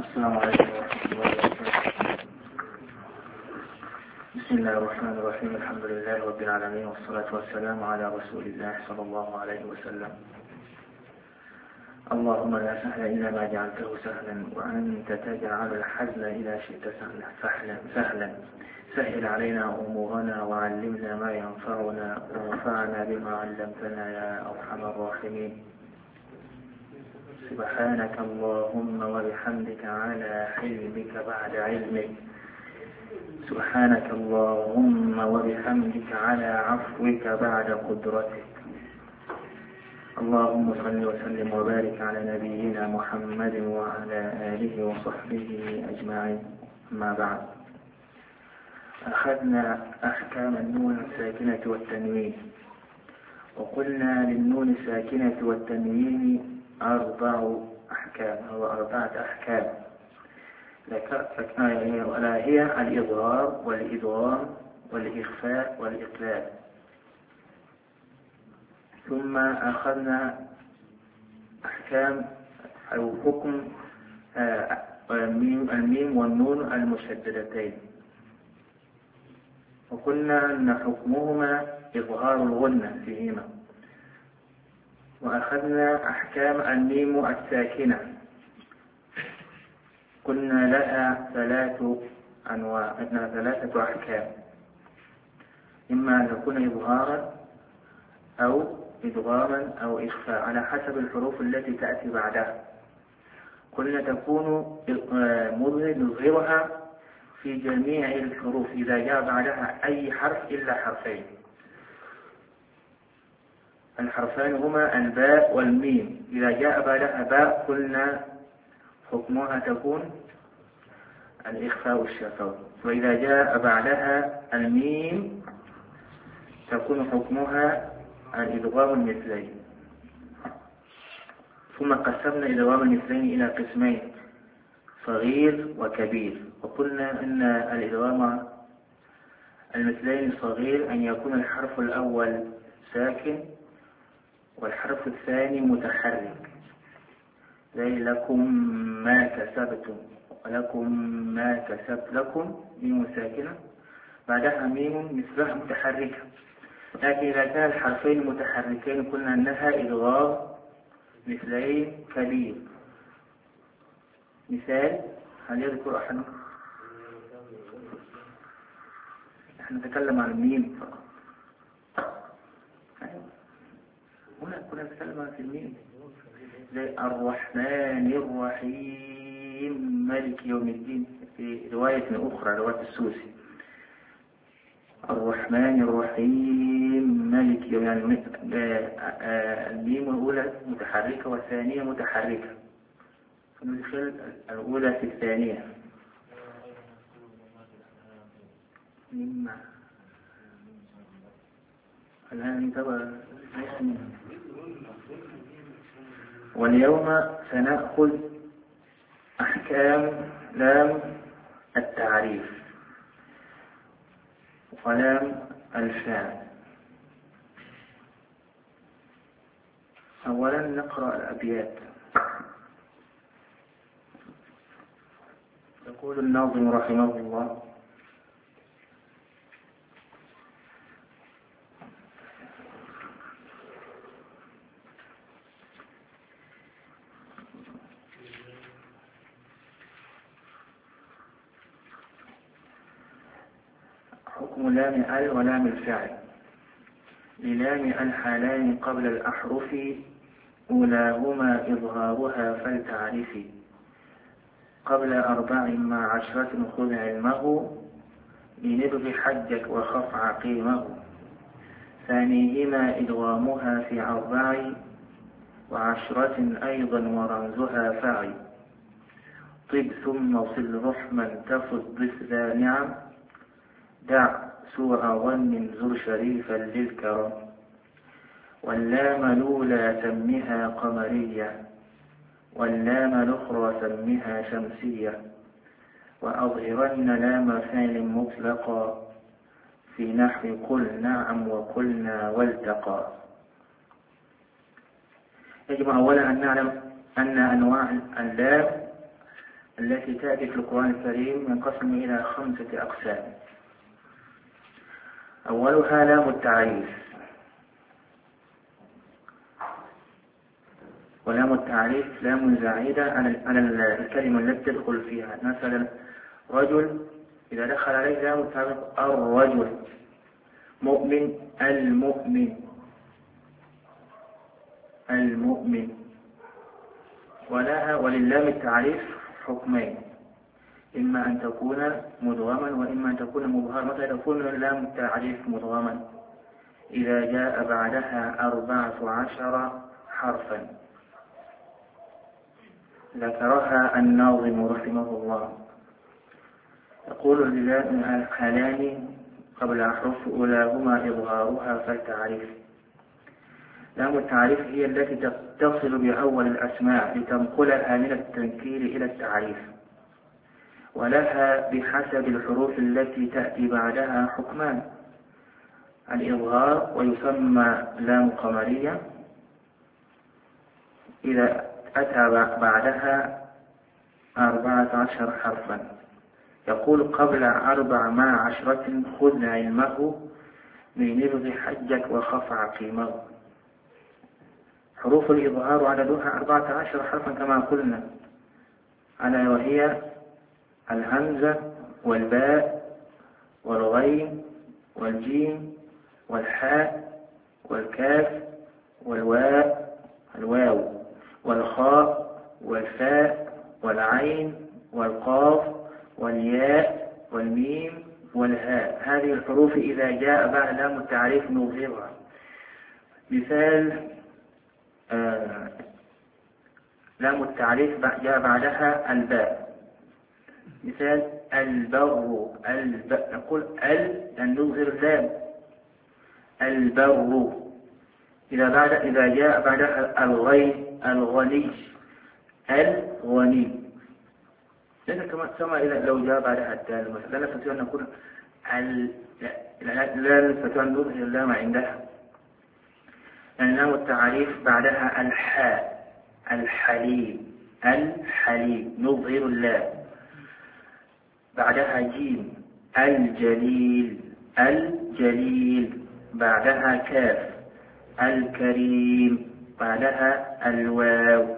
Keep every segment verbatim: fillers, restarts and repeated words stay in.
السلام عليكم ورحمة الله وبركاته. بسم الله الرحمن الرحيم. الحمد لله رب العالمين، والصلاة والسلام على رسول الله صلى الله عليه وسلم. اللهم لا سهل إلا ما جعلته سهلا، وأنت تجعل الحزن إذا شئت سهلا. سهلا سهلا سهل علينا أمورنا، وعلمنا ما ينفعنا، وانفعنا بما علمتنا يا أرحم الراحمين. سبحانك اللهم وبحمدك على حلمك بعد علمك. سبحانك اللهم وبحمدك على عفوك بعد قدرتك. اللهم صل وسلم وبارك على نبينا محمد وعلى آله وصحبه أجمعين. أما بعد، أخذنا أحكام النون الساكنة والتنوين، وقلنا للنون الساكنة والتنوين أربع أحكام أو أربعة أحكام، ولا هي الإظهار والإدغام والإخفاء والإقلال. ثم أخذنا أحكام أو حكم الميم والنون المشددتين، وقلنا أن حكمهما إظهار الغنة فيهما. وأخذنا أحكام الميم الساكنة، قلنا لها ثلاث أنواع، ثلاثة أحكام، إما أن تكون إظهارا أو إدغاما أو إخفاء على حسب الحروف التي تأتي بعدها. قلنا تكون نظهرها في جميع الحروف إذا جاء بعدها أي حرف إلا حرفين. الحرفان هما الباء والميم، إذا جاء بعدها باء قلنا حكمها تكون الإخفاء الشفوي، وإذا جاء بعدها الميم تكون حكمها الإدغام المثلين. ثم قسمنا إدغام المثلين إلى قسمين، صغير وكبير. وقلنا أن الإدغام المثلين الصغير أن يكون الحرف الأول ساكن والحرف الثاني متحرك، زي لكم ما كسبتم، ولكم ما كسبت. لكم ميم ساكنة بعدها ميم مثلها متحركة. لكن إذا كان الحرفين متحركين قلنا أنها إدغام مثلين كبير. مثال، هل يذكر أحد؟ نحن نتكلم عن الميم فقط. هنا كنا نتكلم في الميم، زي الرحمن الرحيم مالك يوم الدين في رواية أخرى، رواية السوسي. الرحمن الرحيم مالك يوم، يعني الميم الأولى متحركة والثانية متحركة، فندخل الأولى في الثانية. مما الآن انتبه. واليوم سنأخذ أحكام لام التعريف ولام الفعل. أولا نقرأ الأبيات. يقول الناظم رحمه الله: حكم لام ال ولام الفعل. للام الحالان قبل الأحرف، أولاهما إظهارها فلتعرفي. قبل أربع مع عشرة خذ علمه، لنبغ حجك وخف عقيمه. ثانيهما إدغامها في أربع، وعشرة أيضا ورمزها فعي. طب ثم صل رحما تفض ضف ذا نعم، دع سوء ظن زر شريفا للكرم. واللام الأولى سمها قمرية، واللام الأخرى سمها شمسية. وأظهرن لام فعل مطلقا، في نحو قل نعم وقلنا والتقى. يجب أولا أن نعلم أن أنواع اللام التي تأتي في القرآن الكريم ينقسم إلى خمسة أقسام. أولها لام التعريف، ولام التعريف لام زعيدة على الكلمة التي تدخل فيها. مثلا رجل إذا دخل عليه لام التعريف الرجل، مؤمن المؤمن المؤمن. ولها وللام التعريف حكمين، إما أن تكون مدغما وإما أن تكون مظهرا. متى تكون لام التعريف مدغما؟ إذا جاء بعدها أربعة عشر حرفا ذكرها الناظم رحمه الله. يقول الحالان قبل أحرف أولاهما إظهارها فالتعريف. لام التعريف هي التي تتصل بأول الأسماء لتنقلها من التنكير إلى التعريف، ولها بحسب الحروف التي تأتي بعدها حكمان: الإظهار، ويسمى لام قمرية إذا أتى بعدها أربعة عشر حرفا. يقول قبل أربع مع عشرة خذ علمه من نبغ حجك وخف عقيمه. حروف الإظهار عددها أربعة عشر حرفا كما قلنا، ألا وهي الهمزة والباء والغين والجيم والحاء والكاف والواو الواو والخاء والفاء والعين والقاف والياء والميم والهاء. هذه الحروف إذا جاء بعد لام التعريف نظهرها. مثال آه لام التعريف جاء بعدها الباء. مثال البر، الب... نقول ال لأن نظهر اللام. البر. إذا بعد إذا جاء بعدها الغين الغني، الغني. لأن كما كما إذا لو جاء بعدها الدال مثلا لا نستطيع أن نقول ال... لا, لا نستطيع أن نظهر اللام عندها، لأن لام التعريف بعدها الحاء، الحليم، الحليم نظهر اللام. بعدها جيم الجليل، الجليل. بعدها كاف الكريم. بعدها الواو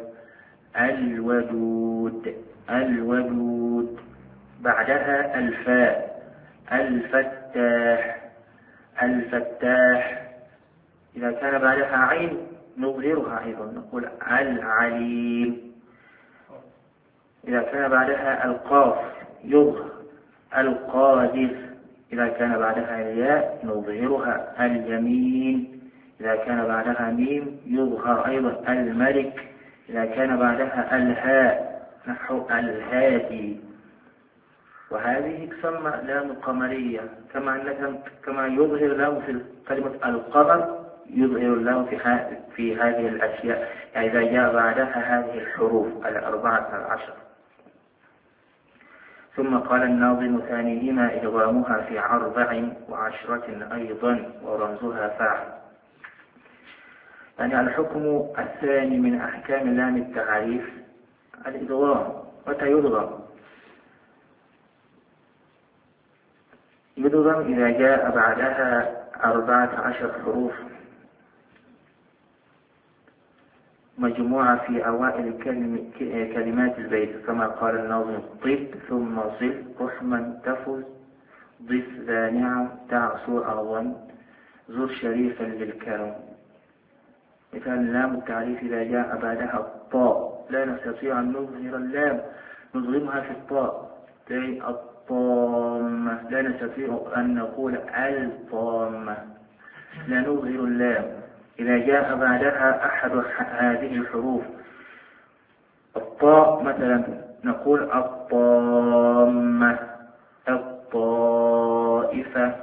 الودود، الودود. بعدها الفاء الفتاح، الفتاح. إذا كان بعدها عين نظهرها أيضا نقول العليم. إذا كان بعدها القاف يظهر القادر. إذا كان بعدها الياء نظهرها اليمين. إذا كان بعدها ميم يظهر أيضا الملك. إذا كان بعدها الهاء نحو الهادي. وهذه تسمى لام قمرية، كما أنك كما يظهر لام في كلمة القمر يظهر اللام في, في هذه الأشياء، يعني إذا جاء بعدها هذه الحروف الأربعة عشر. ثم قال الناظم ثانيهما إدغامها في أربع وعشرة أيضا ورمزها فاعل. يعني الحكم الثاني من أحكام لام التعريف الإدغام. متى يدغم؟ يدغم إذا جاء بعدها أربعة عشر حروف مجموعة في أوائل كلمات البيت، كما قال الناظم: طب ثم صل رحما تفز ضف ذا نعم تعصو أظن زر شريفا للكرم. مثال لام التعريف إذا جاء بعدها الطاء لا نستطيع أن نظهر اللام، نظلمها في الطاء زي الطامة. لا نستطيع أن نقول الطامة، لا نظهر اللام. إذا جاء بعدها أحد هذه الحروف الطاء مثلا نقول الطامة، الطائفة.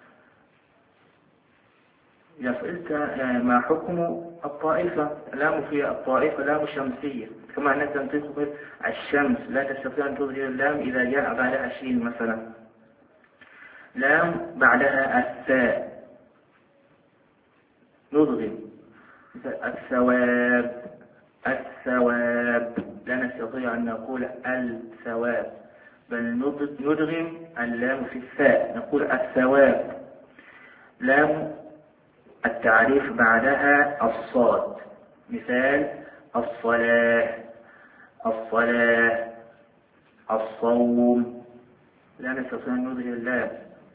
إذا سئلت ما حكم الطائفة، لام في الطائفة لام شمسية، كما أنك تنطق الشمس لا تستطيع أن تظهر اللام إذا جاء بعدها شين مثلا. لام بعدها الثاء نضغم، الثواب، الثواب لا نستطيع ينبغي أن نقول الثواب، بل ندغم اللام في الثاء نقول الثواب. لام التعريف بعدها الصاد، مثال الصلاة، الصلاة، الصوم، لا نستطيع أن نظهر اللام.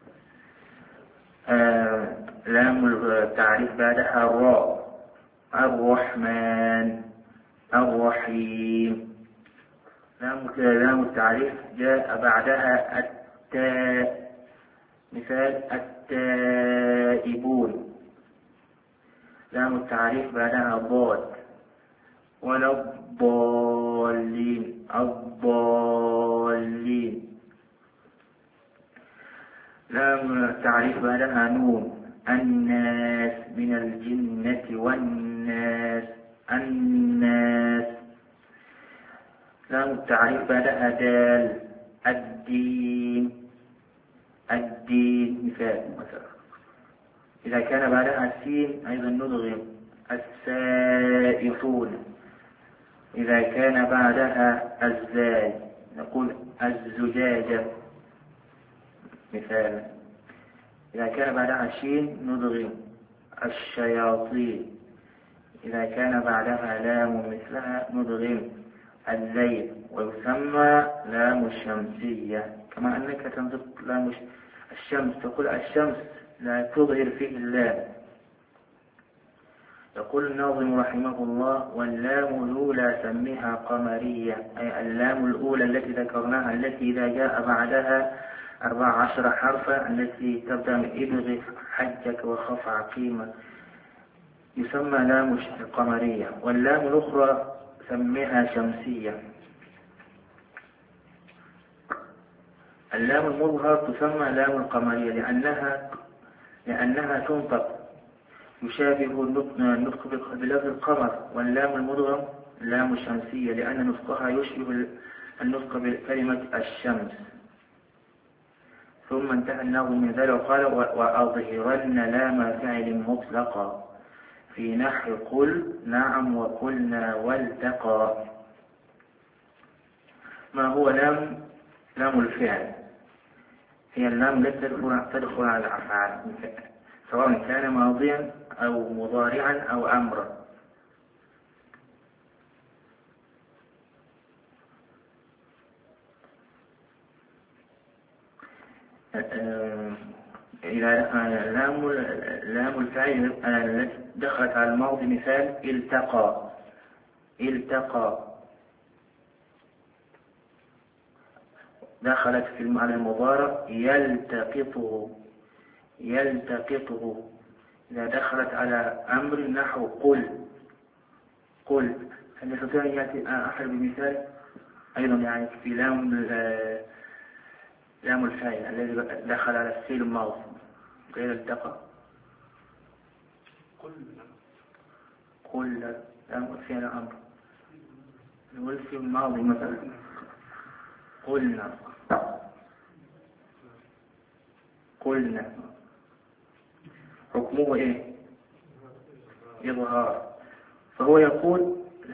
آه لام التعريف بعدها الراء، الرحمن، الرحيم. لام التعريف جاء بعدها التاء، مثال التائبون. لام التعريف بعدها ضاد، ولا الضالين، الضالين. لام التعريف بعدها نون، الناس، من الجنة والناس، الناس. لام التعريف بعدها دال، الدين، الدين، مثال مثلا. إذا كان بعدها سين أيضا ندغم السائحون. إذا كان بعدها الزاي نقول الزجاجة، مثال. إذا كان بعدها شين ندغم الشياطين. إذا كان بعدها لام مثلها ندغم الليل. ويسمى لام الشمسية، كما أنك تنطق لام الشمس تقول الشمس لا تظهر فيه اللام. يقول الناظم رحمه الله: واللام الأولى سميها قمرية، أي اللام الأولى التي ذكرناها، التي إذا جاء بعدها أربع عشر حرفا، التي تبدأ من ابغ حجك وخف عقيمة، يسمى لام القمرية. واللام الأخرى سميها شمسية. اللام المظهر تسمى لام القمرية لأنها لأنها تنطق يشابه النطق بلفظ القمر. واللام المدغم لام الشمسية لأن نطقها يشبه النطق بكلمة الشمس. ثم انتهى الناظم من ذلك وقال: وأظهرن لام فعل مطلقا في نحو قل نعم وقلنا والتقى. ما هو لام لام الفعل؟ هي اللام التي تدخل على الأفعال سواء كان ماضيا أو مضارعا أو أمرا. إذا لام لام الفعل التي دخلت على الماضي، مثال التقى، التقى. دخلت في المعنى المضارع يلتقطه، يلتقطه. إذا دخلت على أمر نحو قل، قل. هل يستطيع أن يأتي أحد بمثال أيضا يعني في لام لام الفاعل الذي دخل على الفعل الماضي غير التقى؟ قل، قل لام الفعل أمر. نقول في الماضي مثلا قلنا، قلنا. حكمه إيه؟ إظهار. فهو يقول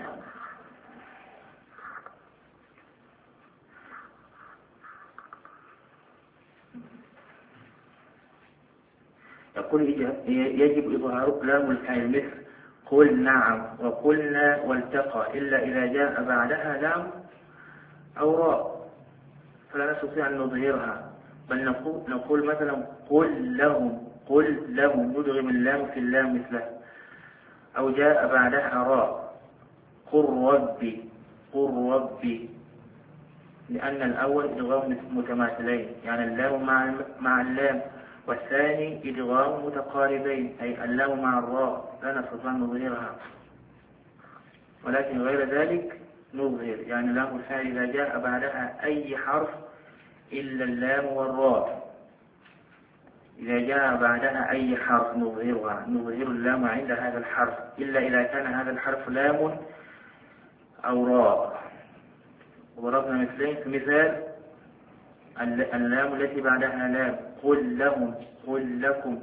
يقول يجب إظهار لام الفعل مثل قل نعم وقلنا والتقى، إلا إذا جاء بعدها لام أو راء فلا نستطيع أن نظهرها، بل نقول, نقول مثلا قل لهم، قل لهم، ندغم اللام في اللام مثله. أو جاء بعدها راء قل ربي، قل ربي، لأن الأول إدغام متماثلين يعني اللام مع مع اللام، والثاني إدغام متقاربين أي اللام مع الراء، لا نستطيع أن نظهرها. ولكن غير ذلك نظهر، يعني لام الفاعل إذا جاء بعدها أي حرف إلا اللام والراء، إذا جاء بعدها أي حرف نظهرها، نظهر اللام عند هذا الحرف إلا إذا كان هذا الحرف لام أو راء. وضربنا مثلين في مثال اللام التي بعدها لام قل لهم، قل لكم.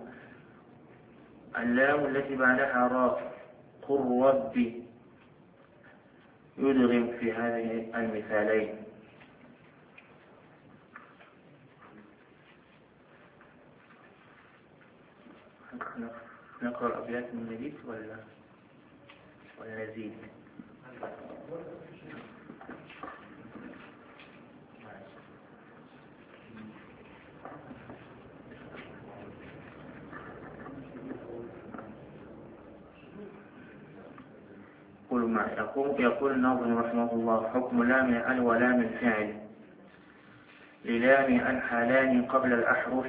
اللام التي بعدها راء قل ربي. يدغم في هذه المثالين. نقرأ الأبيات من جديد ولا ولا نزيد؟ يقول معي يقول, يقول الناظم رحمه الله: حكم لام أل ولام الفعل للام أن حالان قبل الأحرف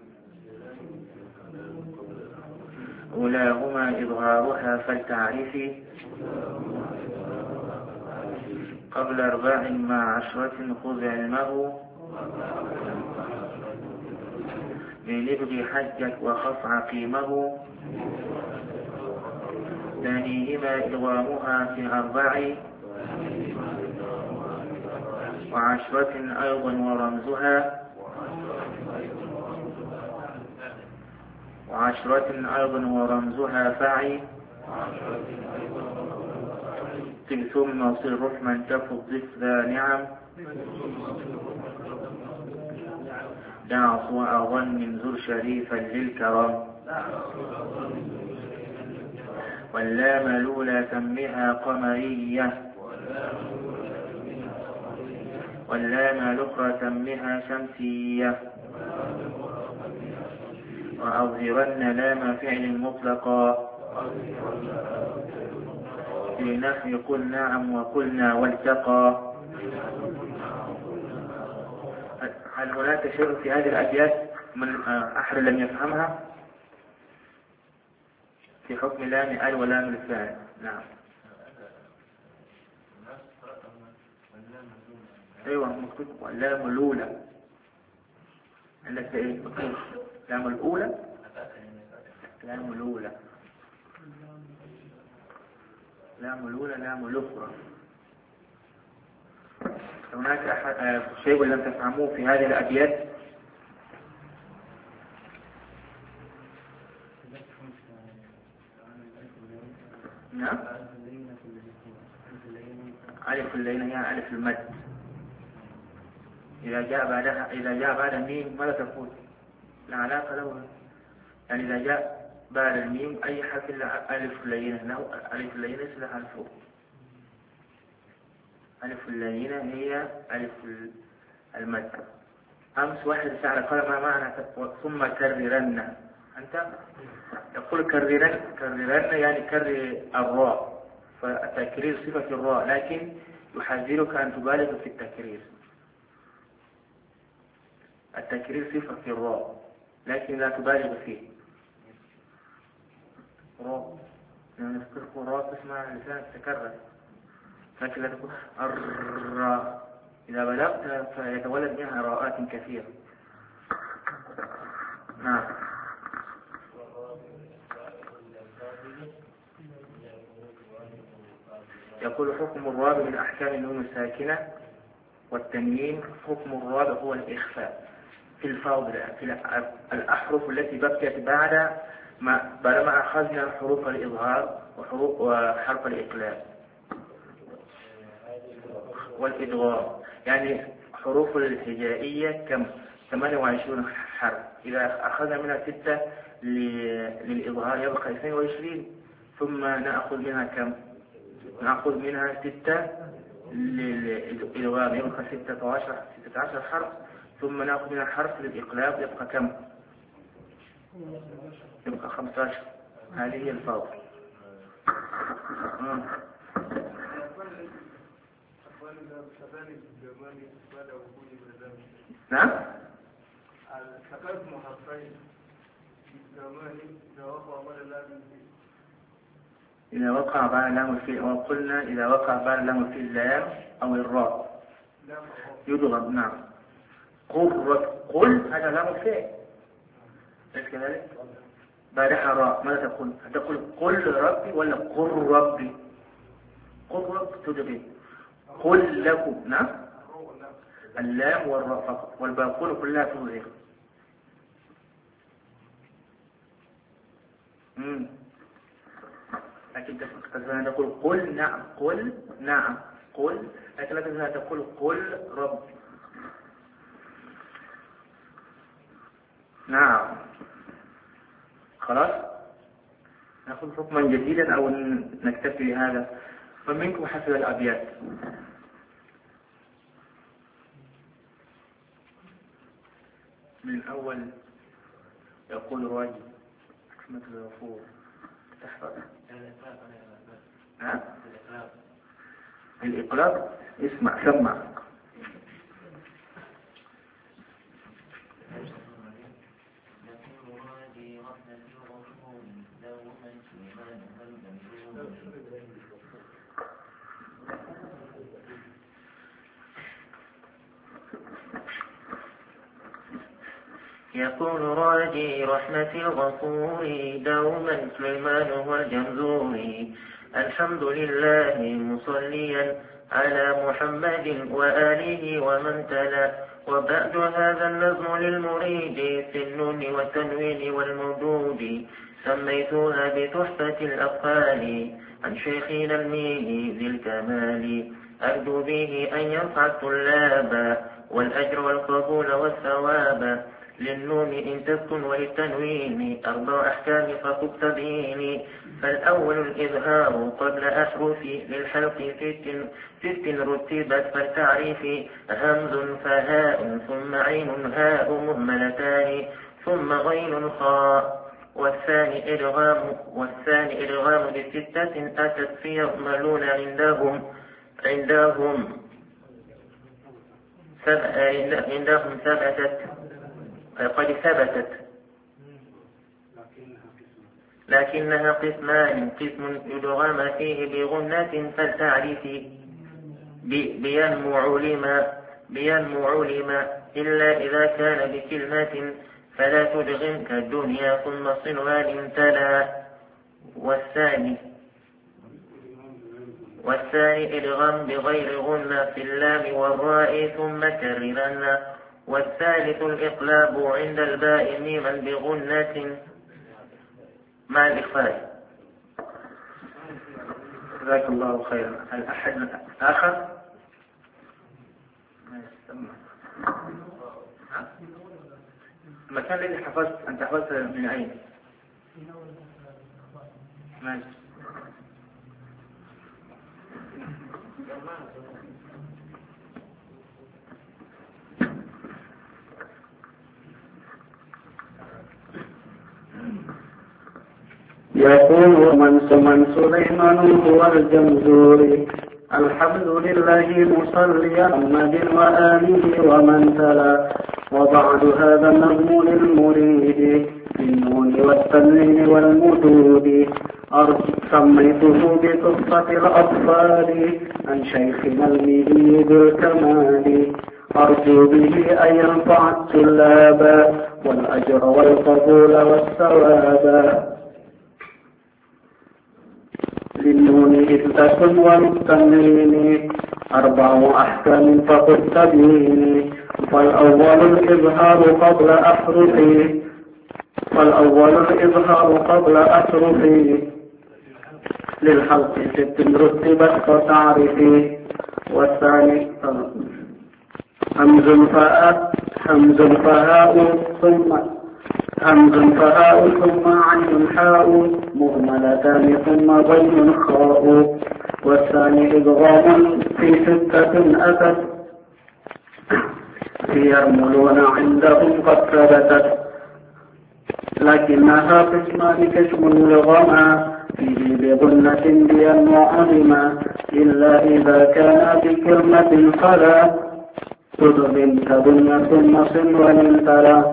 أولاهما إظهارها فلتعرفي قبل أرباع مع عشرة خذ علمه من ابغ حجك وخف عقيمه ثانيهما إدغامها في أربع وعشرة أيضا ورمزها وعشرة أيضا ورمزها فعي ثم صل رحما تفض ذا نعم دع سوء ظن زر شريفا للكرم واللام الأولى سمها قمرية واللام الأخرى سمها شمسية وأظهرن لام فعل مطلقا في نحو قل نعم وقلنا والتقى. هل هناك شيء في هذه الأبيات من أحد لم يفهمها في حكم لام ال ولام الفعل؟ نعم. ايوه مكتوب اللام الاولى. عندك ايه مكتوب؟ اللام الاولى اللام الاولى اللام الاولى اللام الاخرى. هناك أحد شيء لم تفهموه في هذه الابيات؟ نعم. ألف اللينة هي ألف المد. إذا جاء بعدها إذا جاء بعد الميم ماذا تقول؟ لا علاقة له. يعني إذا جاء بعد الميم أي حرف ألف اللينة له ألف اللينة ليس حرفه. ألف اللينة هي ألف المد. أمس واحد سأل قال ما معنى ثم كررن؟ أنت يقول كررن كررن يعني كرر الراء، فالتكرير صفة الراء، لكن يحذرك أن تبالغ في التكرير. التكرير صفة في الراء لكن لا تبالغ فيه. راء يعني نذكر راء تسمع اللسان تتكرر، لكن لا تقول الراء. إذا بلغت فيتولد منها راءات كثيرة. نعم. يقول حكم الرابع من أحكام النون الساكنة والتنوين. حكم الرابع هو الإخفاء في الفاظ في الأحرف التي بقيت بعد ما بعدما أخذنا حروف الإظهار وحروف وحرف الإقلاب والإدغام. يعني حروف الهجائية كم؟ ثمانية وعشرين حرف. إذا أخذنا منها ستة للإظهار يبقى اثنين وعشرين، ثم نأخذ منها كم؟ نأخذ منها ستة للإدغام يبقى ستة عشر ستة عشر حرف، ثم نأخذ منها حرف للإقلاب يبقى كم؟ يبقى خمسة عشر. هذه هي الفاظ. نعم. التقاط محرفين إذا وقع بعد لام الفيل، وقلنا إذا وقع بعد لام الفيل اللام أو الراء يضغم. نعم. قل قل هذا لام الفيل ليس كذلك؟ بعدها راء ماذا تقول؟ تقول قل ربي ولا قل ربي؟ قل رب تدغم. قل لكم. نعم. اللام والراء فقط والباقون كلها تظهر. لكن تستطيع أن تقول قل نعم قل نعم قل، لكن لا تستطيع أن تقول قل رب. نعم خلاص نأخذ حكما جديدا أو نكتفي بهذا. فمنكم حسب الأبيات. من أول يقول راجي رحمة الغفور تحفظ ها؟ الإقلاب اسمع سمع. يقول راجي رحمة الغفور دوما سليمان والجمزوري الحمد لله مصليا على محمد وآله ومن تلا. وبعد هذا النظم للمريد في النون والتنوين والمدود سميتها بتحفة الأطفال عن شيخنا الميني ذي الكمال أرجو به أن ينفع الطلاب والأجر والقبول والثواب. للنون إن تسكن وللتنوين أربع أحكام فقد تبين. فالأول الإظهار قبل أحرف للحلق ست ست رتبت فالتعريف همز فهاء ثم عين هاء مهملتان ثم غين خاء. والثاني إدغام والثاني إدغام بستة أتت في يعملون عندهم عندهم سبع عندهم ثبتت قد ثبتت لكنها قسمان قسم يدغم فيه بغنة فالتعريف بينمو علما بينمو علما إلا إذا كان بكلمة فلا تدغم كالدنيا ثم صنوان تلا. والثاني والثاني إدغام بغير غنة في اللام والراء ثم كررن. والثالث الإقلاب عند الباء ميما بغنة مع الإخفاء. جزاك الله خيرا. هل أحد آخر؟ المكان الذي حفظت أنت حفظت من أين؟ ماشي. يقول من سليمان هو الجمزوري الحمد لله مصليا محمد وآله ومن تلا. وبعد هذا النظم للمريد بالنون والتنوين والمدود سميته بقصة الأطفال عن شيخنا المهي بالكمال أرجو به أن ينفع الطلاب والأجر والقبول والثواب. للنون إثبات والتنوين أربع أحكام فقد تبين. فالأول الإظهار قبل أحرفه فالأول الإظهار قبل أحرفه للحلق ست رتبت فتعرفه. والثاني همز فاء همز فهاء ثم همز فهاء ثم عين حاء مهملتان ثم غين خاء. والثاني إدغام في ستة أتت في يرملون عندهم قد ثبتت لكنها قسمان كشم لغما فيه بغنة بينمو علما إلا إذا كان بكلمة فلا تدغم كبنة ثم صنوان تلا.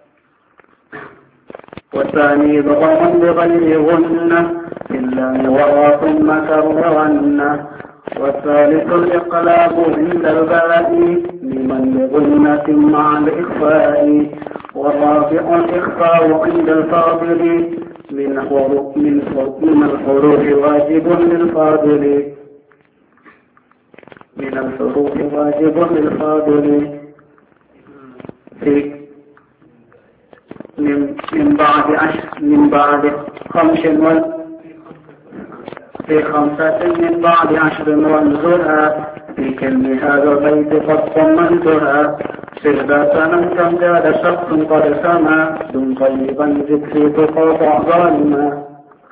والثاني ضغم بغير غنة إلا وراء ثم كررن. والثالث الإقلاب عند الباء لمن بغنة مع الإخفاء. والرابع الإخفاء عند الفاضل من حروف من الحروف واجب للفاضل من الحروف واجب للفاضل في من من بعد عشر من بعد خمس وال في خمسة من بعد عشر وانزلها في كلم هذا البيت قد طمنتها سربة من تمجاد شخص قد سما دون طيبا ذكري تقاطع ظالما.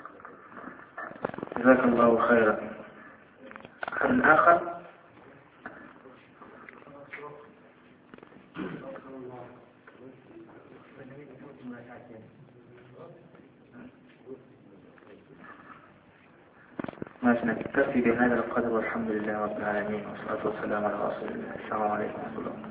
جزاك الله خيرا. حل آخر؟ ماشي، نكتفي بهذا القدر والحمد لله رب العالمين والصلاة والسلام على رسول الله. السلام عليكم ورحمة الله.